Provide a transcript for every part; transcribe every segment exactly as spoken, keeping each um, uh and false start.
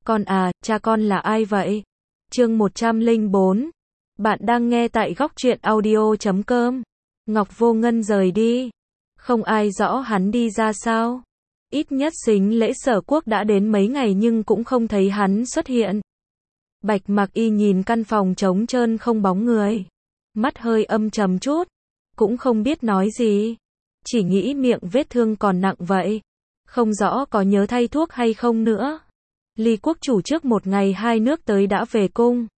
Con à, cha con là ai vậy? Chương một trăm lẻ bốn. Bạn đang nghe tại góc truyện audio chấm com. Ngọc Vô Ngân rời đi. Không ai rõ hắn đi ra sao. Ít nhất sính lễ Sở Quốc đã đến mấy ngày nhưng cũng không thấy hắn xuất hiện. Bạch Mặc Y nhìn căn phòng trống trơn không bóng người. Mắt hơi âm trầm chút. Cũng không biết nói gì. Chỉ nghĩ miệng vết thương còn nặng vậy. Không rõ có nhớ thay thuốc hay không nữa. Ly quốc chủ trước một ngày hai nước tới đã về cung.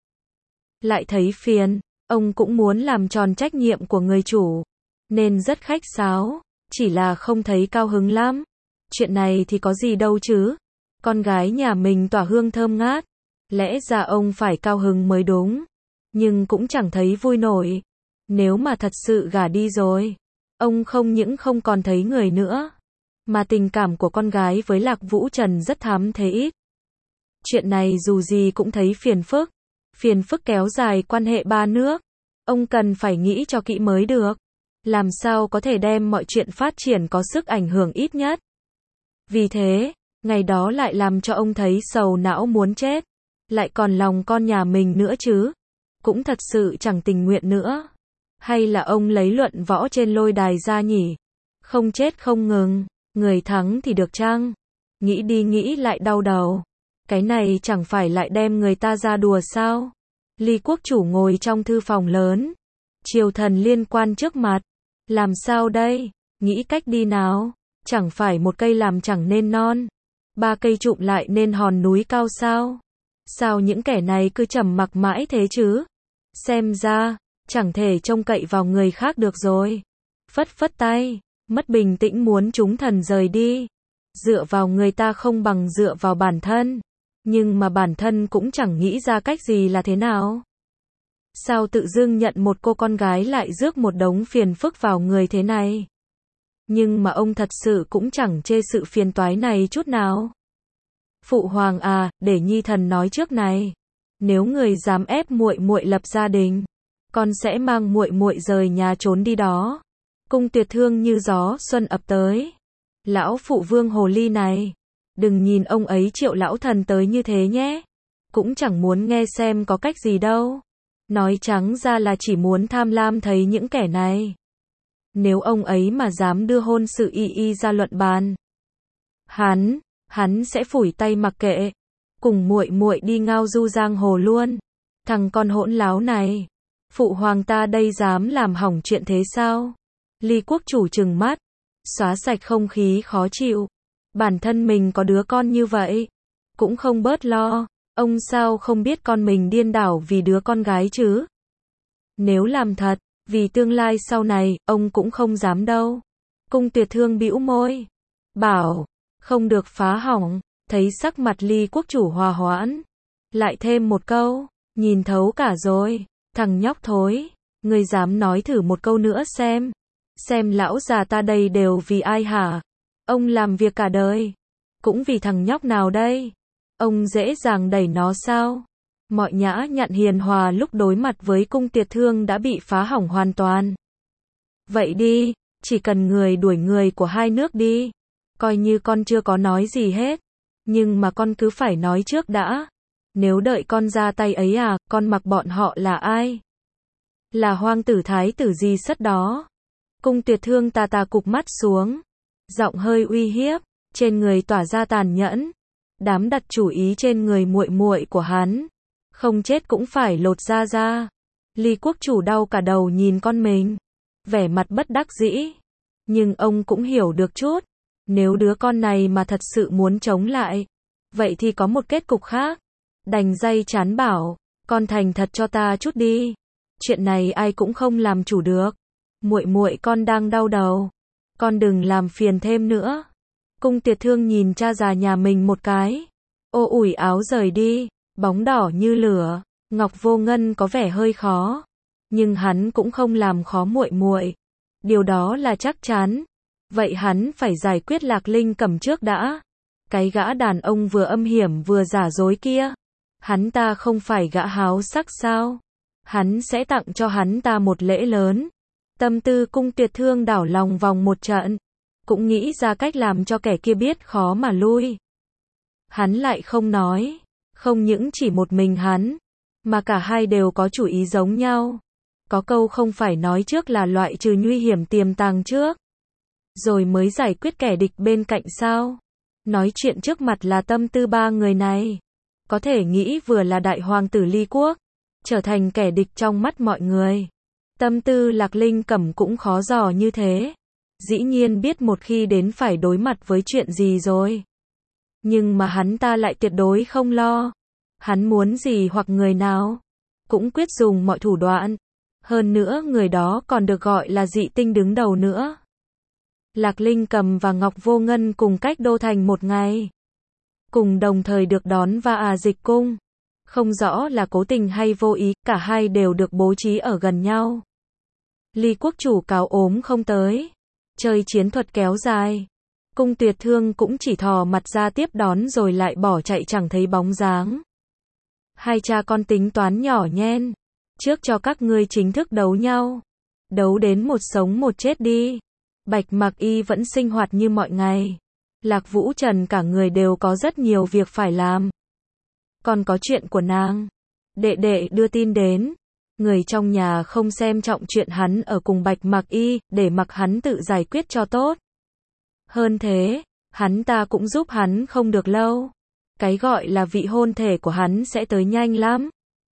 Lại thấy phiền, ông cũng muốn làm tròn trách nhiệm của người chủ. Nên rất khách sáo, chỉ là không thấy cao hứng lắm. Chuyện này thì có gì đâu chứ. Con gái nhà mình tỏa hương thơm ngát. Lẽ ra ông phải cao hứng mới đúng. Nhưng cũng chẳng thấy vui nổi. Nếu mà thật sự gả đi rồi, ông không những không còn thấy người nữa. Mà tình cảm của con gái với Lạc Vũ Trần rất thắm thế ít. Chuyện này dù gì cũng thấy phiền phức. Phiền phức kéo dài quan hệ ba nước. Ông cần phải nghĩ cho kỹ mới được. Làm sao có thể đem mọi chuyện phát triển có sức ảnh hưởng ít nhất. Vì thế, ngày đó lại làm cho ông thấy sầu não muốn chết. Lại còn lòng con nhà mình nữa chứ. Cũng thật sự chẳng tình nguyện nữa. Hay là ông lấy luận võ trên lôi đài ra nhỉ? Không chết không ngừng. Người thắng thì được chăng? Nghĩ đi nghĩ lại đau đầu. Cái này chẳng phải lại đem người ta ra đùa sao? Ly quốc chủ ngồi trong thư phòng lớn. Triều thần liên quan trước mặt. Làm sao đây? Nghĩ cách đi nào? Chẳng phải một cây làm chẳng nên non. Ba cây trụm lại nên hòn núi cao sao? Sao những kẻ này cứ trầm mặc mãi thế chứ? Xem ra, chẳng thể trông cậy vào người khác được rồi. Phất phất tay, mất bình tĩnh muốn chúng thần rời đi. Dựa vào người ta không bằng dựa vào bản thân. Nhưng mà bản thân cũng chẳng nghĩ ra cách gì là thế nào. Sao tự dưng nhận một cô con gái lại rước một đống phiền phức vào người thế này. Nhưng mà ông thật sự cũng chẳng chê sự phiền toái này chút nào. Phụ hoàng à, để nhi thần nói trước này. Nếu người dám ép muội muội lập gia đình, con sẽ mang muội muội rời nhà trốn đi đó. Cung Tuyệt Thương như gió xuân ập tới. Lão phụ vương hồ ly này. Đừng nhìn ông ấy triệu lão thần tới như thế nhé. Cũng chẳng muốn nghe xem có cách gì đâu. Nói trắng ra là chỉ muốn tham lam thấy những kẻ này. Nếu ông ấy mà dám đưa hôn sự y y ra luận bàn. Hắn, hắn sẽ phủi tay mặc kệ. Cùng muội muội đi ngao du giang hồ luôn. Thằng con hỗn láo này. Phụ hoàng ta đây dám làm hỏng chuyện thế sao? Ly quốc chủ trừng mắt. Xóa sạch không khí khó chịu. Bản thân mình có đứa con như vậy. Cũng không bớt lo. Ông sao không biết con mình điên đảo vì đứa con gái chứ? Nếu làm thật, vì tương lai sau này, ông cũng không dám đâu. Cung Tuyệt Thương bĩu môi. Bảo, không được phá hỏng. Thấy sắc mặt Ly quốc chủ hòa hoãn. Lại thêm một câu, nhìn thấu cả rồi. Thằng nhóc thối, ngươi dám nói thử một câu nữa xem. Xem lão già ta đây đều vì ai hả? Ông làm việc cả đời. Cũng vì thằng nhóc nào đây? Ông dễ dàng đẩy nó sao? Mọi nhã nhặn hiền hòa lúc đối mặt với Cung Tuyệt Thương đã bị phá hỏng hoàn toàn. Vậy đi, chỉ cần người đuổi người của hai nước đi. Coi như con chưa có nói gì hết. Nhưng mà con cứ phải nói trước đã. Nếu đợi con ra tay ấy à, con mặc bọn họ là ai? Là hoang tử thái tử gì sất đó. Cung Tuyệt Thương tà tà cụp mắt xuống. Giọng hơi uy hiếp, trên người tỏa ra tàn nhẫn. Đám đặt chủ ý trên người muội muội của hắn. Không chết cũng phải lột da ra. Ly quốc chủ đau cả đầu nhìn con mình. Vẻ mặt bất đắc dĩ. Nhưng ông cũng hiểu được chút. Nếu đứa con này mà thật sự muốn chống lại. Vậy thì có một kết cục khác. Đành day chán bảo. Con thành thật cho ta chút đi. Chuyện này ai cũng không làm chủ được. Muội muội con đang đau đầu. Con đừng làm phiền thêm nữa. Cung Tuyệt Thương nhìn cha già nhà mình một cái. Ô ủi áo rời đi. Bóng đỏ như lửa. Ngọc Vô Ngân có vẻ hơi khó. Nhưng hắn cũng không làm khó muội muội. Điều đó là chắc chắn. Vậy hắn phải giải quyết Lạc Linh Cẩm trước đã. Cái gã đàn ông vừa âm hiểm vừa giả dối kia. Hắn ta không phải gã háo sắc sao? Hắn sẽ tặng cho hắn ta một lễ lớn. Tâm tư Cung Tuyệt Thương đảo lòng vòng một trận. Cũng nghĩ ra cách làm cho kẻ kia biết khó mà lui. Hắn lại không nói. Không những chỉ một mình hắn, mà cả hai đều có chủ ý giống nhau. Có câu không phải nói trước là loại trừ nguy hiểm tiềm tàng trước, rồi mới giải quyết kẻ địch bên cạnh sao? Nói chuyện trước mặt là tâm tư ba người này. Có thể nghĩ vừa là đại hoàng tử Ly Quốc, trở thành kẻ địch trong mắt mọi người. Tâm tư Lạc Linh Cẩm cũng khó dò như thế. Dĩ nhiên biết một khi đến phải đối mặt với chuyện gì rồi. Nhưng mà hắn ta lại tuyệt đối không lo. Hắn muốn gì hoặc người nào, cũng quyết dùng mọi thủ đoạn. Hơn nữa người đó còn được gọi là dị tinh đứng đầu nữa. Lạc Linh Cầm và Ngọc Vô Ngân cùng cách đô thành một ngày. Cùng đồng thời được đón vào à dịch cung. Không rõ là cố tình hay vô ý, cả hai đều được bố trí ở gần nhau. Ly quốc chủ cáo ốm không tới. Chơi chiến thuật kéo dài. Cung Tuyệt Thương cũng chỉ thò mặt ra tiếp đón rồi lại bỏ chạy chẳng thấy bóng dáng. Hai cha con tính toán nhỏ nhen. Trước cho các ngươi chính thức đấu nhau. Đấu đến một sống một chết đi. Bạch Mặc Y vẫn sinh hoạt như mọi ngày. Lạc Vũ Trần cả người đều có rất nhiều việc phải làm. Còn có chuyện của nàng. Đệ đệ đưa tin đến. Người trong nhà không xem trọng chuyện hắn ở cùng Bạch Mặc Y, để mặc hắn tự giải quyết cho tốt. Hơn thế, hắn ta cũng giúp hắn không được lâu. Cái gọi là vị hôn thể của hắn sẽ tới nhanh lắm.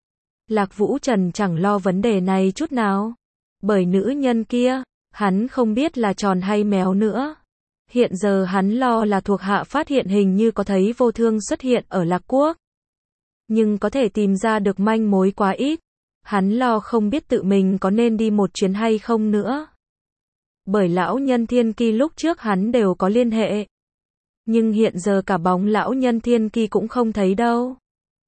Lạc Vũ Trần chẳng lo vấn đề này chút nào. Bởi nữ nhân kia, hắn không biết là tròn hay méo nữa. Hiện giờ hắn lo là thuộc hạ phát hiện hình như có thấy Vô Thương xuất hiện ở Lạc Quốc. Nhưng có thể tìm ra được manh mối quá ít. Hắn lo không biết tự mình có nên đi một chuyến hay không nữa. Bởi lão nhân Thiên Ki lúc trước hắn đều có liên hệ. Nhưng hiện giờ cả bóng lão nhân Thiên Ki cũng không thấy đâu.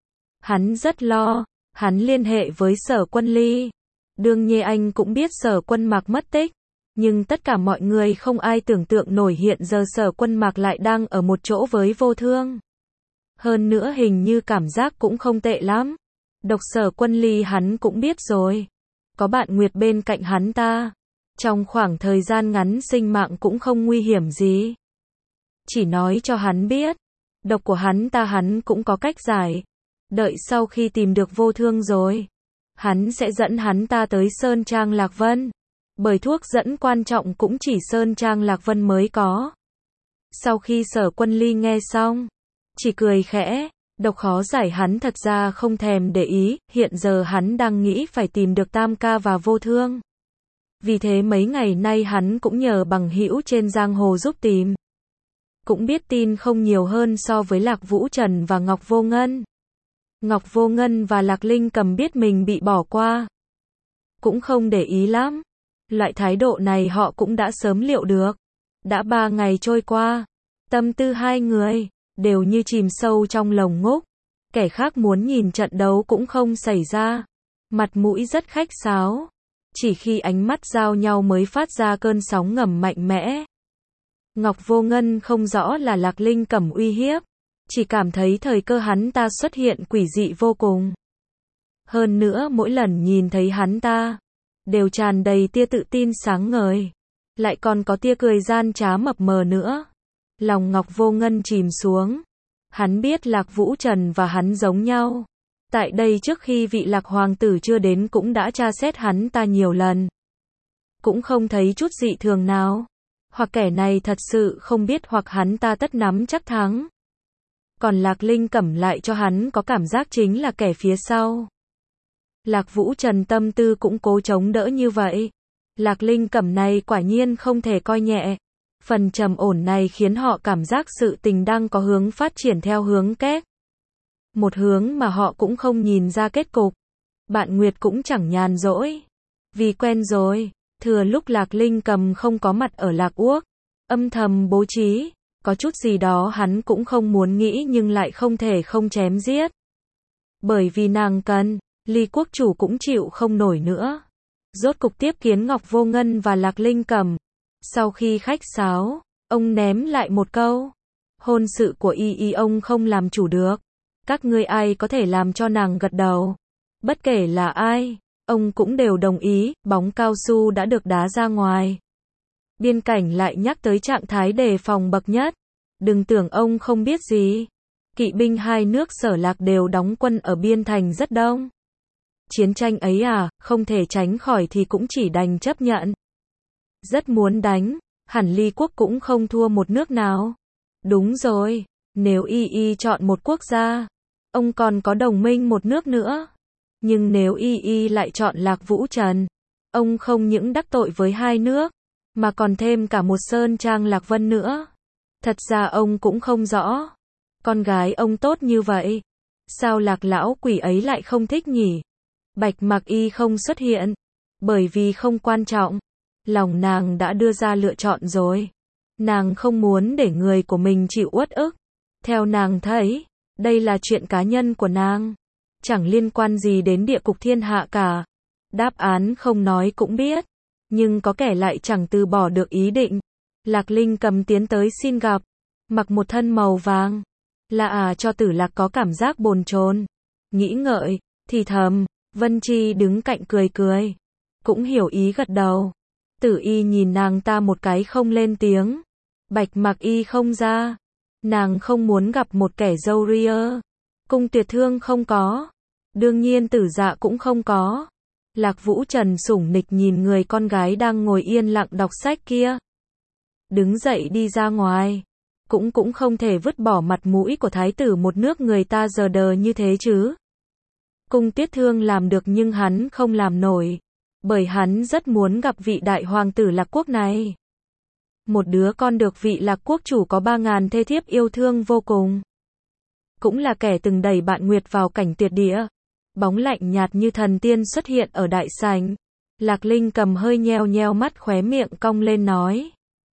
Hắn rất lo, hắn liên hệ với Sở Quân Ly. Đương nhiên anh cũng biết Sở Quân Mạc mất tích. Nhưng tất cả mọi người không ai tưởng tượng nổi hiện giờ Sở Quân Mạc lại đang ở một chỗ với Vô Thương. Hơn nữa hình như cảm giác cũng không tệ lắm. Độc Sở Quân Ly hắn cũng biết rồi. Có bạn Nguyệt bên cạnh hắn ta. Trong khoảng thời gian ngắn sinh mạng cũng không nguy hiểm gì. Chỉ nói cho hắn biết. Độc của hắn ta hắn cũng có cách giải. Đợi sau khi tìm được Vô Thương rồi. Hắn sẽ dẫn hắn ta tới Sơn Trang Lạc Vân. Bởi thuốc dẫn quan trọng cũng chỉ Sơn Trang Lạc Vân mới có. Sau khi Sở Quân Ly nghe xong, chỉ cười khẽ. Độc khó giải hắn thật ra không thèm để ý. Hiện giờ hắn đang nghĩ phải tìm được Tam Ca và Vô Thương. Vì thế mấy ngày nay hắn cũng nhờ bằng hữu trên giang hồ giúp tìm. Cũng biết tin không nhiều hơn so với Lạc Vũ Trần và Ngọc Vô Ngân. Ngọc Vô Ngân và Lạc Linh Cầm biết mình bị bỏ qua. Cũng không để ý lắm. Loại thái độ này họ cũng đã sớm liệu được. Đã ba ngày trôi qua. Tâm tư hai người đều như chìm sâu trong lồng ngốc. Kẻ khác muốn nhìn trận đấu cũng không xảy ra. Mặt mũi rất khách sáo. Chỉ khi ánh mắt giao nhau mới phát ra cơn sóng ngầm mạnh mẽ. Ngọc Vô Ngân không rõ là Lạc Linh Cẩm uy hiếp. Chỉ cảm thấy thời cơ hắn ta xuất hiện quỷ dị vô cùng. Hơn nữa mỗi lần nhìn thấy hắn ta, đều tràn đầy tia tự tin sáng ngời. Lại còn có tia cười gian trá mập mờ nữa. Lòng Ngọc Vô Ngân chìm xuống. Hắn biết Lạc Vũ Trần và hắn giống nhau. Tại đây trước khi vị Lạc Hoàng tử chưa đến cũng đã tra xét hắn ta nhiều lần. Cũng không thấy chút dị thường nào. Hoặc kẻ này thật sự không biết hoặc hắn ta tất nắm chắc thắng. Còn Lạc Linh Cẩm lại cho hắn có cảm giác chính là kẻ phía sau. Lạc Vũ Trần tâm tư cũng cố chống đỡ như vậy. Lạc Linh Cẩm này quả nhiên không thể coi nhẹ. Phần trầm ổn này khiến họ cảm giác sự tình đang có hướng phát triển theo hướng kép. Một hướng mà họ cũng không nhìn ra kết cục. Bạn Nguyệt cũng chẳng nhàn rỗi. Vì quen rồi, thừa lúc Lạc Linh Cầm không có mặt ở Lạc Uốc, âm thầm bố trí. Có chút gì đó hắn cũng không muốn nghĩ nhưng lại không thể không chém giết. Bởi vì nàng cần, Ly quốc chủ cũng chịu không nổi nữa. Rốt cục tiếp kiến Ngọc Vô Ngân và Lạc Linh Cầm. Sau khi khách sáo, ông ném lại một câu. Hôn sự của y y ông không làm chủ được. Các ngươi ai có thể làm cho nàng gật đầu. Bất kể là ai, ông cũng đều đồng ý. Bóng cao su đã được đá ra ngoài. Biên cảnh lại nhắc tới trạng thái đề phòng bậc nhất. Đừng tưởng ông không biết gì. Kỵ binh hai nước Sở Lạc đều đóng quân ở biên thành rất đông. Chiến tranh ấy à, không thể tránh khỏi thì cũng chỉ đành chấp nhận. Rất muốn đánh, hẳn Ly quốc cũng không thua một nước nào. Đúng rồi, nếu y y chọn một quốc gia, ông còn có đồng minh một nước nữa. Nhưng nếu y y lại chọn Lạc Vũ Trần, ông không những đắc tội với hai nước, mà còn thêm cả một sơn trang Lạc Vân nữa. Thật ra ông cũng không rõ, con gái ông tốt như vậy, sao Lạc lão quỷ ấy lại không thích nhỉ? Bạch Mặc Y không xuất hiện, bởi vì không quan trọng. Lòng nàng đã đưa ra lựa chọn rồi. Nàng không muốn để người của mình chịu uất ức. Theo nàng thấy, đây là chuyện cá nhân của nàng, chẳng liên quan gì đến địa cục thiên hạ cả. Đáp án không nói cũng biết, nhưng có kẻ lại chẳng từ bỏ được ý định. Lạc Linh Cầm tiến tới xin gặp, mặc một thân màu vàng. Là à cho Tử Lạc có cảm giác bồn chồn, nghĩ ngợi, thì thầm. Vân Chi đứng cạnh cười cười, cũng hiểu ý gật đầu. Tử Y nhìn nàng ta một cái không lên tiếng. Bạch Mặc Y không ra, nàng không muốn gặp một kẻ râu ria. Cung Tuyệt Thương không có, đương nhiên Tử Dạ cũng không có. Lạc Vũ Trần sủng nịch nhìn người con gái đang ngồi yên lặng đọc sách kia, đứng dậy đi ra ngoài. Cũng cũng không thể vứt bỏ mặt mũi của thái tử một nước người ta giờ đờ như thế chứ. Cung Tuyết Thương làm được nhưng hắn không làm nổi, bởi hắn rất muốn gặp vị đại hoàng tử Lạc Quốc này. Một đứa con được vị Lạc Quốc chủ có ba ngàn thê thiếp yêu thương vô cùng. Cũng là kẻ từng đẩy bạn Nguyệt vào cảnh tuyệt địa. Bóng lạnh nhạt như thần tiên xuất hiện ở đại sảnh. Lạc Linh Cầm hơi nheo nheo mắt, khóe miệng cong lên nói.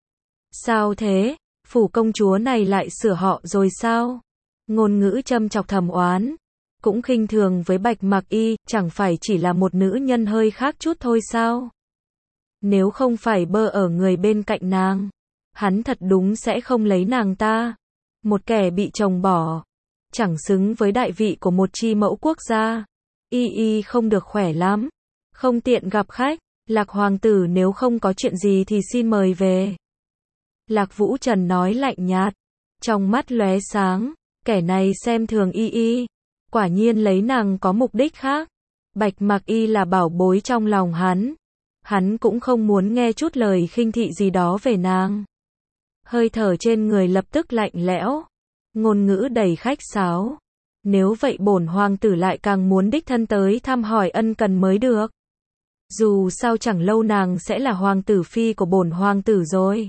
Sao thế? Phủ công chúa này lại sửa họ rồi sao? Ngôn ngữ châm chọc thầm oán. Cũng khinh thường với Bạch Mặc Y, chẳng phải chỉ là một nữ nhân hơi khác chút thôi sao? Nếu không phải bơ ở người bên cạnh nàng, hắn thật đúng sẽ không lấy nàng ta. Một kẻ bị chồng bỏ, chẳng xứng với đại vị của một chi mẫu quốc gia. Y y không được khỏe lắm, không tiện gặp khách. Lạc hoàng tử nếu không có chuyện gì thì xin mời về. Lạc Vũ Trần nói lạnh nhạt, trong mắt lóe sáng, kẻ này xem thường y y, quả nhiên lấy nàng có mục đích khác. Bạch Mặc Y là bảo bối trong lòng hắn, hắn cũng không muốn nghe chút lời khinh thị gì đó về nàng. Hơi thở trên người lập tức lạnh lẽo, ngôn ngữ đầy khách sáo. Nếu vậy bổn hoàng tử lại càng muốn đích thân tới thăm hỏi ân cần mới được. Dù sao chẳng lâu nàng sẽ là hoàng tử phi của bổn hoàng tử rồi.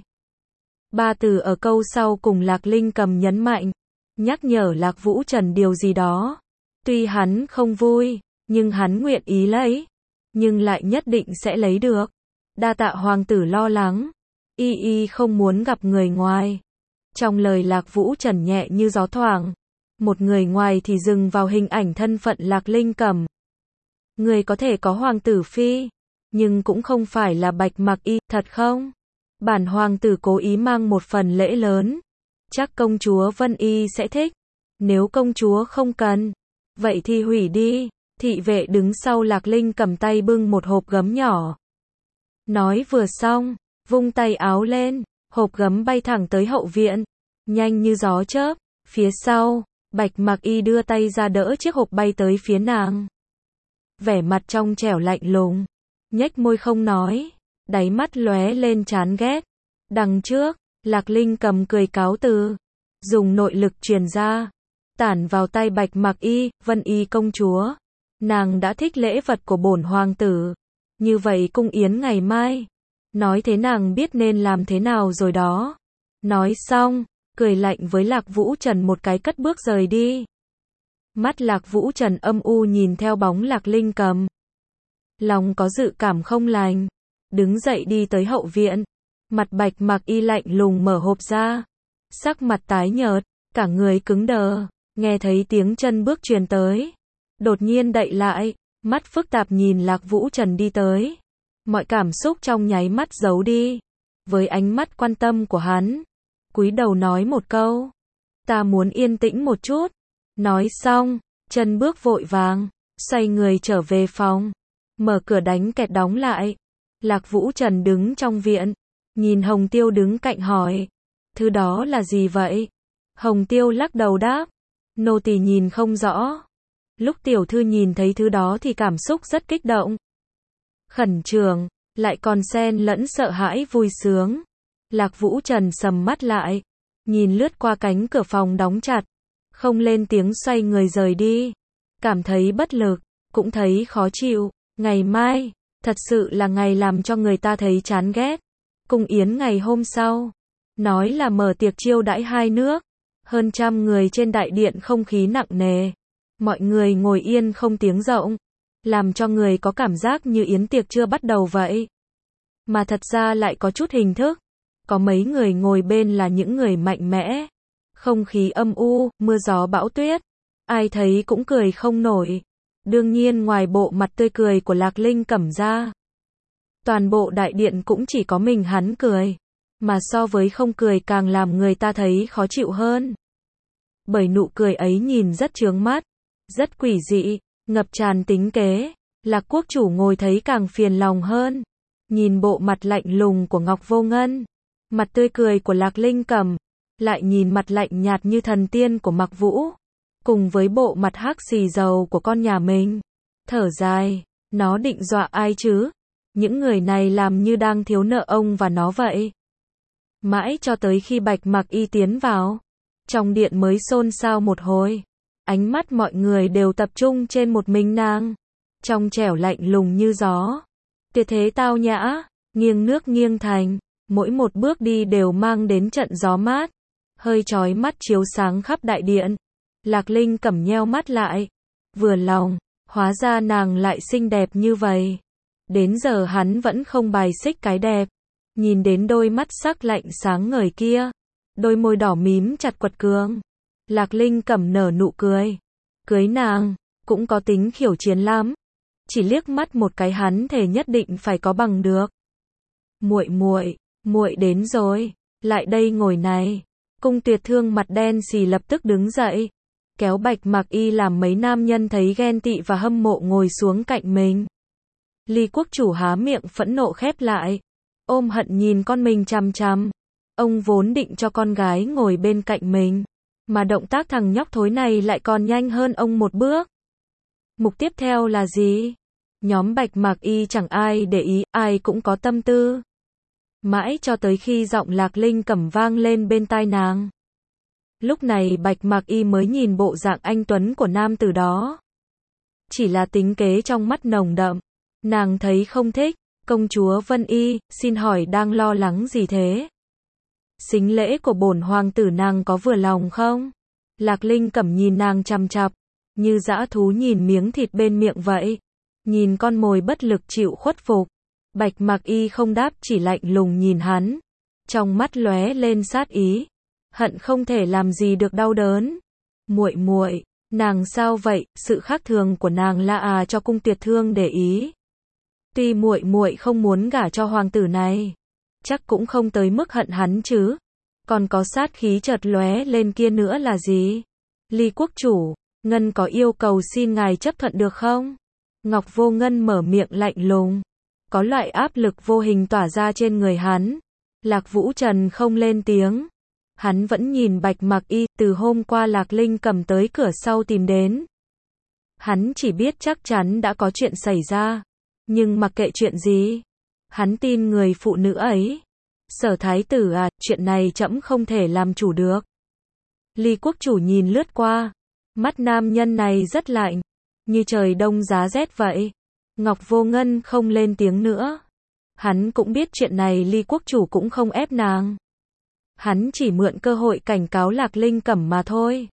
Ba từ ở câu sau cùng Lạc Linh Cầm nhấn mạnh, nhắc nhở Lạc Vũ Trần điều gì đó. Tuy hắn không vui, nhưng hắn nguyện ý lấy, nhưng lại nhất định sẽ lấy được. Đa tạ hoàng tử lo lắng, y y không muốn gặp người ngoài. Trong lời Lạc Vũ Trần nhẹ như gió thoảng, một người ngoài thì dừng vào hình ảnh thân phận Lạc Linh Cầm. Người có thể có hoàng tử phi, nhưng cũng không phải là Bạch Mặc Y, thật không? Bản hoàng tử cố ý mang một phần lễ lớn, chắc công chúa Vân Y sẽ thích. Nếu công chúa không cần, vậy thì hủy đi. Thị vệ đứng sau Lạc Linh cầm tay bưng một hộp gấm nhỏ. Nói vừa xong, vung tay áo lên, hộp gấm bay thẳng tới hậu viện, nhanh như gió chớp. Phía sau, Bạch Mặc Y đưa tay ra đỡ chiếc hộp bay tới phía nàng. Vẻ mặt trong trẻo lạnh lùng, nhếch môi không nói, đáy mắt lóe lên chán ghét. Đằng trước, Lạc Linh cầm cười cáo từ, dùng nội lực truyền ra, tản vào tay Bạch Mặc Y. Vân Y công chúa, nàng đã thích lễ vật của bổn hoàng tử, như vậy cung yến ngày mai, nói thế nàng biết nên làm thế nào rồi đó. Nói xong, cười lạnh với Lạc Vũ Trần một cái cất bước rời đi. Mắt Lạc Vũ Trần âm u nhìn theo bóng Lạc Linh cầm, lòng có dự cảm không lành, đứng dậy đi tới hậu viện. Mặt Bạch Mặc Y lạnh lùng mở hộp ra, sắc mặt tái nhợt, cả người cứng đờ. Nghe thấy tiếng chân bước truyền tới, đột nhiên đậy lại, mắt phức tạp nhìn Lạc Vũ Trần đi tới. Mọi cảm xúc trong nháy mắt giấu đi, với ánh mắt quan tâm của hắn, cúi đầu nói một câu, ta muốn yên tĩnh một chút. Nói xong, chân bước vội vàng, xoay người trở về phòng, mở cửa đánh kẹt đóng lại. Lạc Vũ Trần đứng trong viện, nhìn Hồng Tiêu đứng cạnh hỏi, thứ đó là gì vậy? Hồng Tiêu lắc đầu đáp, Nô tỳ nhìn không rõ. Lúc tiểu thư nhìn thấy thứ đó thì cảm xúc rất kích động. Khẩn trương, lại còn xen lẫn sợ hãi vui sướng. Lạc Vũ Trần sầm mắt lại, nhìn lướt qua cánh cửa phòng đóng chặt, không lên tiếng xoay người rời đi. Cảm thấy bất lực, cũng thấy khó chịu. Ngày mai, thật sự là ngày làm cho người ta thấy chán ghét. Cung yến ngày hôm sau, nói là mở tiệc chiêu đãi hai nước. Hơn trăm người trên đại điện, không khí nặng nề. Mọi người ngồi yên không tiếng động, làm cho người có cảm giác như yến tiệc chưa bắt đầu vậy. Mà thật ra lại có chút hình thức. Có mấy người ngồi bên là những người mạnh mẽ. Không khí âm u, mưa gió bão tuyết. Ai thấy cũng cười không nổi. Đương nhiên ngoài bộ mặt tươi cười của Lạc Linh Cẩm ra, toàn bộ đại điện cũng chỉ có mình hắn cười. Mà so với không cười càng làm người ta thấy khó chịu hơn. Bởi nụ cười ấy nhìn rất chướng mắt, rất quỷ dị, ngập tràn tính kế. Lạc quốc chủ ngồi thấy càng phiền lòng hơn. Nhìn bộ mặt lạnh lùng của Ngọc Vô Ngân, mặt tươi cười của Lạc Linh Cẩm, lại nhìn mặt lạnh nhạt như thần tiên của Mặc Vũ, cùng với bộ mặt hắc xì dầu của con nhà mình. Thở dài, nó định dọa ai chứ? Những người này làm như đang thiếu nợ ông và nó vậy. Mãi cho tới khi Bạch Mặc Y tiến vào, trong điện mới xôn xao một hồi. Ánh mắt mọi người đều tập trung trên một mình nàng, trong trẻo lạnh lùng như gió. Tuyệt thế tao nhã, nghiêng nước nghiêng thành, mỗi một bước đi đều mang đến trận gió mát, hơi chói mắt chiếu sáng khắp đại điện. Lạc Linh Cẩm nheo mắt lại, vừa lòng, hóa ra nàng lại xinh đẹp như vậy. Đến giờ hắn vẫn không bài xích cái đẹp. Nhìn đến đôi mắt sắc lạnh sáng ngời kia, đôi môi đỏ mím chặt quật cường, Lạc Linh Cẩm nở nụ cười. Cưới nàng cũng có tính khiêu chiến lắm. Chỉ liếc mắt một cái hắn thề nhất định phải có bằng được. Muội muội, muội đến rồi, lại đây ngồi này. Cung Tuyệt Thương mặt đen xì lập tức đứng dậy, kéo Bạch Mặc Y làm mấy nam nhân thấy ghen tị và hâm mộ ngồi xuống cạnh mình. Ly quốc chủ há miệng phẫn nộ khép lại, ôm hận nhìn con mình chằm chằm. Ông vốn định cho con gái ngồi bên cạnh mình, mà động tác thằng nhóc thối này lại còn nhanh hơn ông một bước. Mục tiếp theo là gì? Nhóm Bạch Mặc Y chẳng ai để ý, ai cũng có tâm tư. Mãi cho tới khi giọng Lạc Linh Cẩm vang lên bên tai nàng. Lúc này Bạch Mặc Y mới nhìn bộ dạng anh tuấn của nam tử đó. Chỉ là tính kế trong mắt nồng đậm, nàng thấy không thích. Công chúa Vân Y, xin hỏi đang lo lắng gì thế? Sính lễ của bổn hoàng tử nàng có vừa lòng không? Lạc Linh Cẩm nhìn nàng chằm chằm, như dã thú nhìn miếng thịt bên miệng vậy. Nhìn con mồi bất lực chịu khuất phục. Bạch Mặc Y không đáp, chỉ lạnh lùng nhìn hắn, trong mắt lóe lên sát ý, hận không thể làm gì được đau đớn. Muội muội, nàng sao vậy? Sự khác thường của nàng là à cho Cung Tuyệt Thương để ý. Tuy muội muội không muốn gả cho hoàng tử này, chắc cũng không tới mức hận hắn chứ. Còn có sát khí chợt lóe lên kia nữa là gì? Ly quốc chủ, Ngân có yêu cầu xin ngài chấp thuận được không? Ngọc Vô Ngân mở miệng lạnh lùng, có loại áp lực vô hình tỏa ra trên người hắn. Lạc Vũ Trần không lên tiếng, hắn vẫn nhìn Bạch Mặc Y. Từ hôm qua Lạc Linh Cẩm tới cửa sau tìm đến, hắn chỉ biết chắc chắn đã có chuyện xảy ra, nhưng mặc kệ chuyện gì, hắn tin người phụ nữ ấy. Sở thái tử à, chuyện này trẫm không thể làm chủ được. Ly quốc chủ nhìn lướt qua, mắt nam nhân này rất lạnh, như trời đông giá rét vậy. Ngọc Vô Ngân không lên tiếng nữa. Hắn cũng biết chuyện này Ly quốc chủ cũng không ép nàng. Hắn chỉ mượn cơ hội cảnh cáo Lạc Linh Cẩm mà thôi.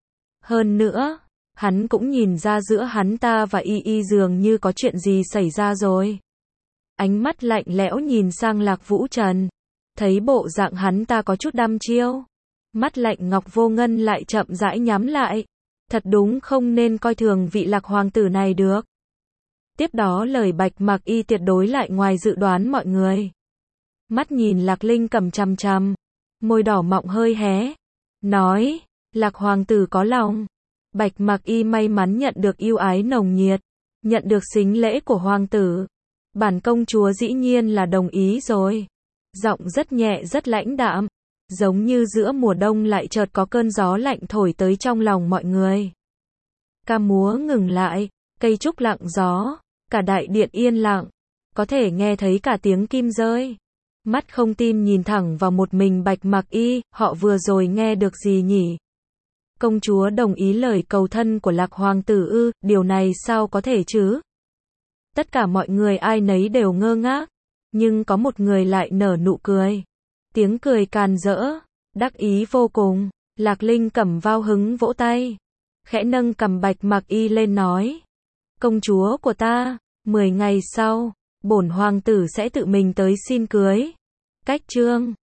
Hơn nữa, hắn cũng nhìn ra giữa hắn ta và Y Y dường như có chuyện gì xảy ra rồi. Ánh mắt lạnh lẽo nhìn sang Lạc Vũ Trần, thấy bộ dạng hắn ta có chút đăm chiêu. Mắt lạnh Ngọc Vô Ngân lại chậm rãi nhắm lại. Thật đúng không nên coi thường vị Lạc hoàng tử này được. Tiếp đó lời Bạch Mặc Y tuyệt đối lại ngoài dự đoán mọi người. Mắt nhìn Lạc Linh Cẩm chằm chằm, môi đỏ mọng hơi hé, nói, Lạc hoàng tử có lòng. Bạch Mặc Y may mắn nhận được yêu ái nồng nhiệt, nhận được sính lễ của hoàng tử. Bản công chúa dĩ nhiên là đồng ý rồi. Giọng rất nhẹ rất lãnh đạm, Giống như giữa mùa đông lại chợt có cơn gió lạnh thổi tới trong lòng mọi người. Ca múa ngừng lại, cây trúc lặng gió, cả đại điện yên lặng, có thể nghe thấy cả tiếng kim rơi. Mắt không tin nhìn thẳng vào một mình Bạch Mặc Y, họ vừa rồi nghe được gì nhỉ? Công chúa đồng ý lời cầu thân của Lạc hoàng tử ư, điều này sao có thể chứ? Tất cả mọi người ai nấy đều ngơ ngác, nhưng có một người lại nở nụ cười. Tiếng cười càn rỡ, đắc ý vô cùng. Lạc Linh Cẩm vao hứng vỗ tay, khẽ nâng cằm Bạch Mặc Y lên nói: "Công chúa của ta, mười ngày sau, bổn hoàng tử sẽ tự mình tới xin cưới." Cách chương